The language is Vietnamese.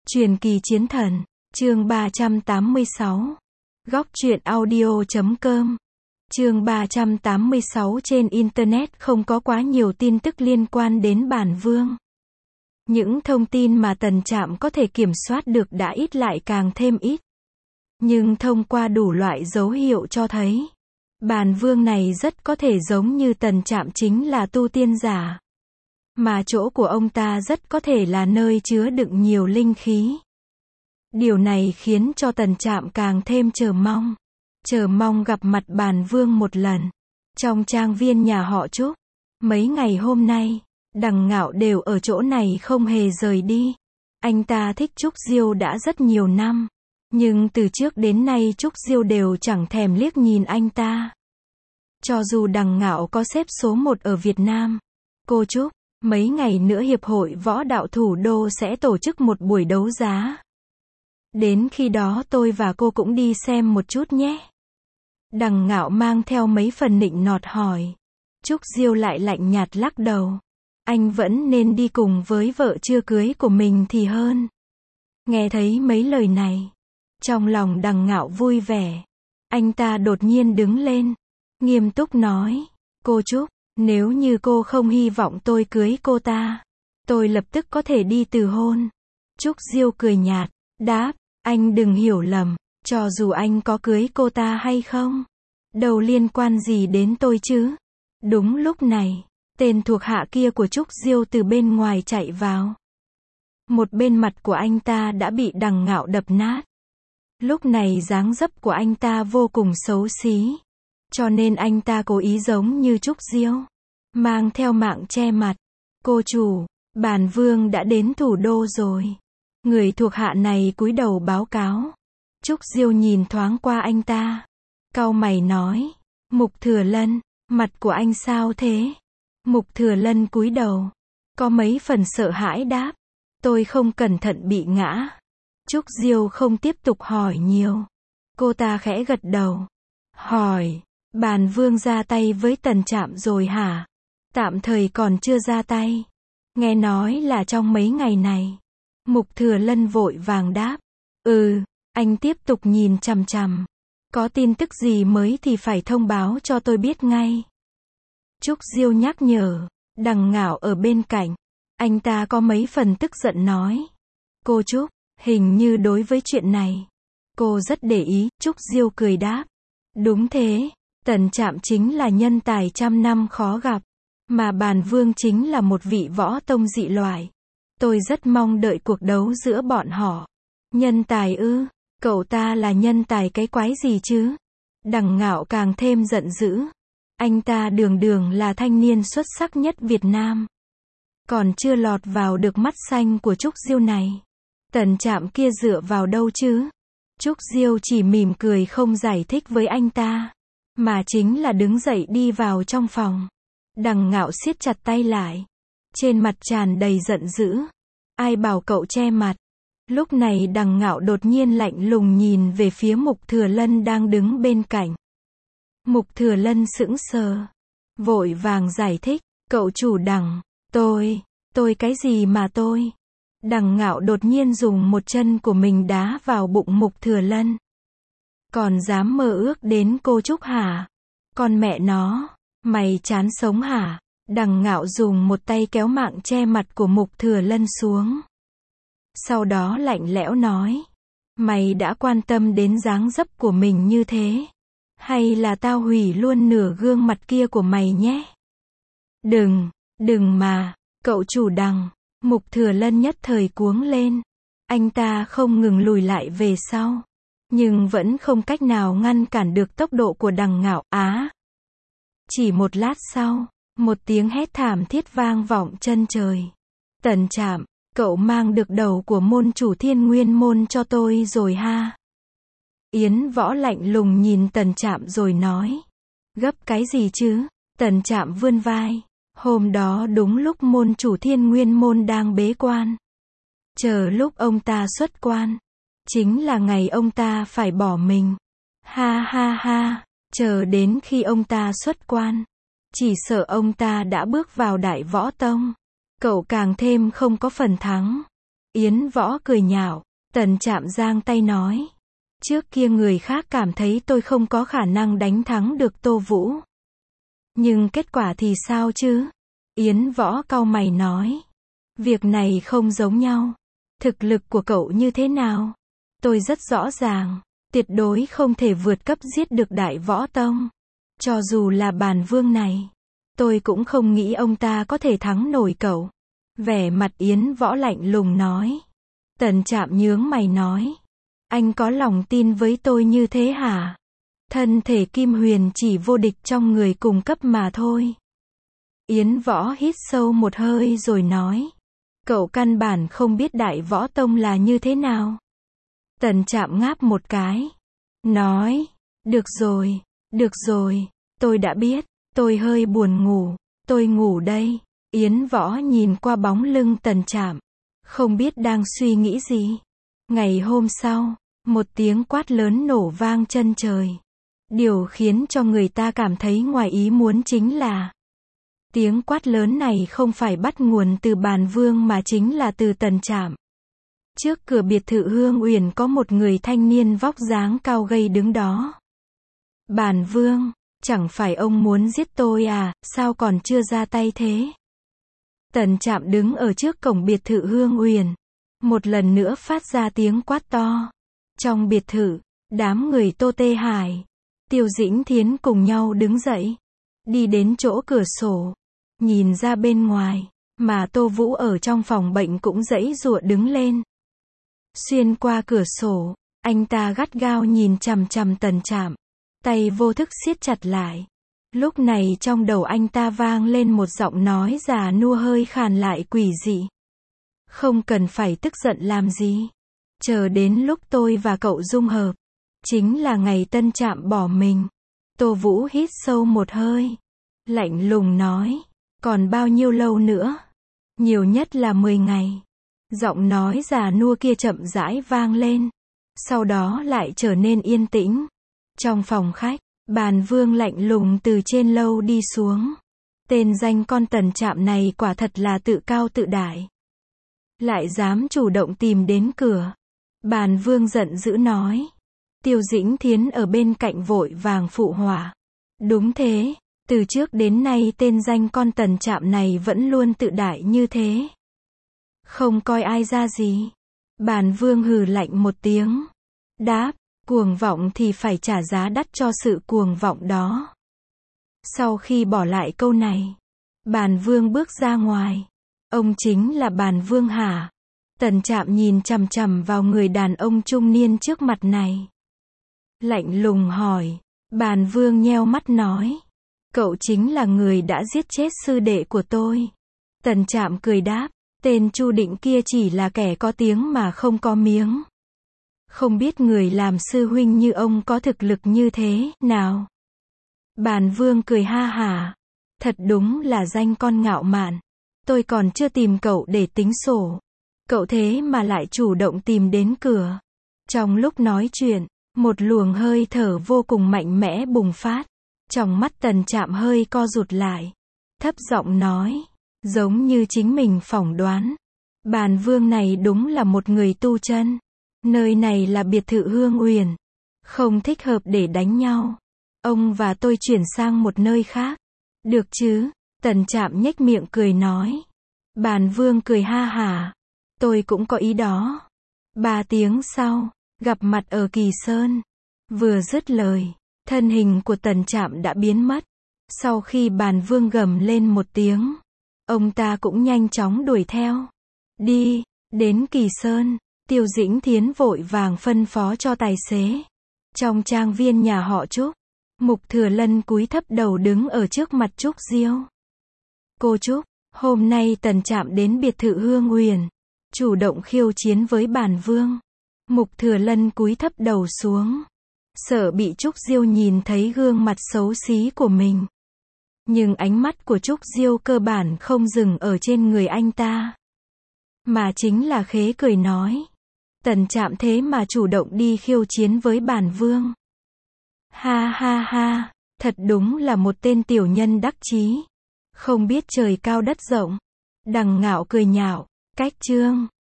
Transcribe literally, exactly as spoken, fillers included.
Truyền kỳ chiến thần, chương ba trăm tám mươi sáu. Góc truyện audio chấm com. Chương ba trăm tám mươi sáu. Trên Internet không có quá nhiều tin tức liên quan đến bản vương. Những thông tin mà Tần Trạm có thể kiểm soát được đã ít lại càng thêm ít. Nhưng thông qua đủ loại dấu hiệu cho thấy, bản vương này rất có thể giống như Tần Trạm chính là tu tiên giả. Mà chỗ của ông ta rất có thể là nơi chứa đựng nhiều linh khí. Điều này khiến cho Tần Trạm càng thêm chờ mong. Chờ mong gặp mặt bản vương một lần. Trong trang viên nhà họ Trúc, mấy ngày hôm nay, Đằng Ngạo đều ở chỗ này không hề rời đi. Anh ta thích Trúc Diêu đã rất nhiều năm. Nhưng từ trước đến nay Trúc Diêu đều chẳng thèm liếc nhìn anh ta. Cho dù Đằng Ngạo có xếp số một ở Việt Nam. Cô Trúc, mấy ngày nữa Hiệp hội Võ đạo Thủ đô sẽ tổ chức một buổi đấu giá. Đến khi đó tôi và cô cũng đi xem một chút nhé. Đằng Ngạo mang theo mấy phần nịnh nọt hỏi. Trúc Diêu lại lạnh nhạt lắc đầu. Anh vẫn nên đi cùng với vợ chưa cưới của mình thì hơn. Nghe thấy mấy lời này, trong lòng Đằng Ngạo vui vẻ. Anh ta đột nhiên đứng lên, nghiêm túc nói. Cô Trúc, nếu như cô không hy vọng tôi cưới cô ta, tôi lập tức có thể đi từ hôn. Trúc Diêu cười nhạt, đáp, anh đừng hiểu lầm, cho dù anh có cưới cô ta hay không, đâu liên quan gì đến tôi chứ. Đúng lúc này, tên thuộc hạ kia của Trúc Diêu từ bên ngoài chạy vào. Một bên mặt của anh ta đã bị Đằng Ngạo đập nát. Lúc này dáng dấp của anh ta vô cùng xấu xí. Cho nên anh ta cố ý giống như Trúc Diêu, mang theo mạng che mặt. Cô chủ, bản vương đã đến thủ đô rồi. Người thuộc hạ này cúi đầu báo cáo. Trúc Diêu nhìn thoáng qua anh ta, cau mày nói. Mục Thừa Lân, mặt của anh sao thế? Mục Thừa Lân cúi đầu, có mấy phần sợ hãi đáp. Tôi không cẩn thận bị ngã. Trúc Diêu không tiếp tục hỏi nhiều. Cô ta khẽ gật đầu. Hỏi, bản vương ra tay với Tần Trạm rồi hả? Tạm thời còn chưa ra tay. Nghe nói là trong mấy ngày này. Mục Thừa Lân vội vàng đáp. Ừ, anh tiếp tục nhìn chằm chằm. Có tin tức gì mới thì phải thông báo cho tôi biết ngay. Trúc Diêu nhắc nhở. Đằng Ngạo ở bên cạnh. Anh ta có mấy phần tức giận nói. Cô Trúc, hình như đối với chuyện này, cô rất để ý. Trúc Diêu cười đáp. Đúng thế, Tần Trạm chính là nhân tài trăm năm khó gặp. Mà bản vương chính là một vị võ tông dị loại. Tôi rất mong đợi cuộc đấu giữa bọn họ. Nhân tài ư? Cậu ta là nhân tài cái quái gì chứ? Đằng Ngạo càng thêm giận dữ. Anh ta đường đường là thanh niên xuất sắc nhất Việt Nam. Còn chưa lọt vào được mắt xanh của Trúc Diêu này. Tần Trạm kia dựa vào đâu chứ? Trúc Diêu chỉ mỉm cười không giải thích với anh ta. Mà chính là đứng dậy đi vào trong phòng. Đằng Ngạo siết chặt tay lại. Trên mặt tràn đầy giận dữ. Ai bảo cậu che mặt? Lúc này Đằng Ngạo đột nhiên lạnh lùng nhìn về phía Mục Thừa Lân đang đứng bên cạnh. Mục Thừa Lân sững sờ. Vội vàng giải thích. Cậu chủ Đằng, tôi, tôi cái gì mà tôi? Đằng Ngạo đột nhiên dùng một chân của mình đá vào bụng Mục Thừa Lân. Còn dám mơ ước đến cô Trúc hả? Con mẹ nó, mày chán sống hả? Đằng Ngạo dùng một tay kéo mạng che mặt của Mục Thừa Lân xuống. Sau đó lạnh lẽo nói. Mày đã quan tâm đến dáng dấp của mình như thế? Hay là tao hủy luôn nửa gương mặt kia của mày nhé? Đừng, đừng mà, cậu chủ Đằng. Mục Thừa Lân nhất thời cuống lên. Anh ta không ngừng lùi lại về sau. Nhưng vẫn không cách nào ngăn cản được tốc độ của Đằng Ngạo. Á! Chỉ một lát sau, một tiếng hét thảm thiết vang vọng chân trời. Tần Trạm, cậu mang được đầu của môn chủ Thiên Nguyên môn cho tôi rồi ha? Yến Võ lạnh lùng nhìn Tần Trạm rồi nói. Gấp cái gì chứ? Tần Trạm vươn vai. Hôm đó đúng lúc môn chủ Thiên Nguyên môn đang bế quan. Chờ lúc ông ta xuất quan, chính là ngày ông ta phải bỏ mình. Ha ha ha, chờ đến khi ông ta xuất quan, chỉ sợ ông ta đã bước vào Đại Võ Tông. Cậu càng thêm không có phần thắng. Yến Võ cười nhạo. Tần Trạm giang tay nói. Trước kia người khác cảm thấy tôi không có khả năng đánh thắng được Tô Vũ. Nhưng kết quả thì sao chứ? Yến Võ cau mày nói. Việc này không giống nhau. Thực lực của cậu như thế nào? Tôi rất rõ ràng. Tuyệt đối không thể vượt cấp giết được Đại Võ Tông. Cho dù là Bàn Vương này. Tôi cũng không nghĩ ông ta có thể thắng nổi cậu. Vẻ mặt Yến Võ lạnh lùng nói. Tần Trạm nhướng mày nói. Anh có lòng tin với tôi như thế hả? Thân thể Kim Huyền chỉ vô địch trong người cùng cấp mà thôi. Yến Võ hít sâu một hơi rồi nói. Cậu căn bản không biết Đại Võ Tông là như thế nào. Tần Trạm ngáp một cái. Nói. Được rồi, được rồi, tôi đã biết. Tôi hơi buồn ngủ. Tôi ngủ đây. Yến Võ nhìn qua bóng lưng Tần Trạm. Không biết đang suy nghĩ gì. Ngày hôm sau, một tiếng quát lớn nổ vang chân trời. Điều khiến cho người ta cảm thấy ngoài ý muốn chính là tiếng quát lớn này không phải bắt nguồn từ Bàn Vương mà chính là từ Tần Trạm. Trước cửa biệt thự Hương Uyển có một người thanh niên vóc dáng cao gầy đứng đó. Bàn Vương, chẳng phải ông muốn giết tôi à, sao còn chưa ra tay thế? Tần Trạm đứng ở trước cổng biệt thự Hương Uyển. Một lần nữa phát ra tiếng quát to. Trong biệt thự, đám người Tô Tê Hải, Tiêu Dĩnh Thiến cùng nhau đứng dậy. Đi đến chỗ cửa sổ. Nhìn ra bên ngoài. Mà Tô Vũ ở trong phòng bệnh cũng giãy giụa đứng lên. Xuyên qua cửa sổ, anh ta gắt gao nhìn chằm chằm Tần Trạm. Tay vô thức siết chặt lại. Lúc này trong đầu anh ta vang lên một giọng nói già nua hơi khàn lại quỷ dị. Không cần phải tức giận làm gì. Chờ đến lúc tôi và cậu dung hợp. Chính là ngày Tân Trạm bỏ mình. Tô Vũ hít sâu một hơi. Lạnh lùng nói. Còn bao nhiêu lâu nữa? Nhiều nhất là mười ngày. Giọng nói già nua kia chậm rãi vang lên. Sau đó lại trở nên yên tĩnh. Trong phòng khách, Bàn Vương lạnh lùng từ trên lâu đi xuống. Tên danh con Tần Trạm này quả thật là tự cao tự đại. Lại dám chủ động tìm đến cửa. Bàn Vương giận dữ nói. Tiêu Dĩnh Thiến ở bên cạnh vội vàng phụ họa. Đúng thế, từ trước đến nay tên danh con Tần Trạm này vẫn luôn tự đại như thế. Không coi ai ra gì. Bàn Vương hừ lạnh một tiếng. Đáp, cuồng vọng thì phải trả giá đắt cho sự cuồng vọng đó. Sau khi bỏ lại câu này, Bàn Vương bước ra ngoài. Ông chính là Bàn Vương hả? Tần Trạm nhìn chằm chằm vào người đàn ông trung niên trước mặt này. Lạnh lùng hỏi. Bàn Vương nheo mắt nói. Cậu chính là người đã giết chết sư đệ của tôi. Tần Trạm cười đáp. Tên Chu Định kia chỉ là kẻ có tiếng mà không có miếng. Không biết người làm sư huynh như ông có thực lực như thế nào? Bàn Vương cười ha hả. Thật đúng là danh con ngạo mạn. Tôi còn chưa tìm cậu để tính sổ. Cậu thế mà lại chủ động tìm đến cửa. Trong lúc nói chuyện, một luồng hơi thở vô cùng mạnh mẽ bùng phát. Trong mắt Tần Trạm hơi co rụt lại. Thấp giọng nói. Giống như chính mình phỏng đoán. Bàn Vương này đúng là một người tu chân. Nơi này là biệt thự Hương Uyển. Không thích hợp để đánh nhau. Ông và tôi chuyển sang một nơi khác. Được chứ? Tần Trạm nhếch miệng cười nói. Bàn Vương cười ha hả. Tôi cũng có ý đó. Ba tiếng sau, gặp mặt ở Kỳ Sơn. Vừa dứt lời, thân hình của Tần Trạm đã biến mất. Sau khi Bàn Vương gầm lên một tiếng, ông ta cũng nhanh chóng đuổi theo. Đi, đến Kỳ Sơn, Tiêu Dĩnh Thiến vội vàng phân phó cho tài xế. Trong trang viên nhà họ Trúc, Mục Thừa Lân cúi thấp đầu đứng ở trước mặt Trúc Diêu. Cô Trúc, hôm nay Tần Trạm đến biệt thự Hương Uyển, chủ động khiêu chiến với Bàn Vương. Mục Thừa Lân cúi thấp đầu xuống, sợ bị Trúc Diêu nhìn thấy gương mặt xấu xí của mình. Nhưng ánh mắt của Trúc Diêu cơ bản không dừng ở trên người anh ta, mà chính là khế cười nói. Tần Trạm thế mà chủ động đi khiêu chiến với Bàn Vương. Ha ha ha, thật đúng là một tên tiểu nhân đắc chí. Không biết trời cao đất rộng. Đằng Ngạo cười nhạo. Cách chương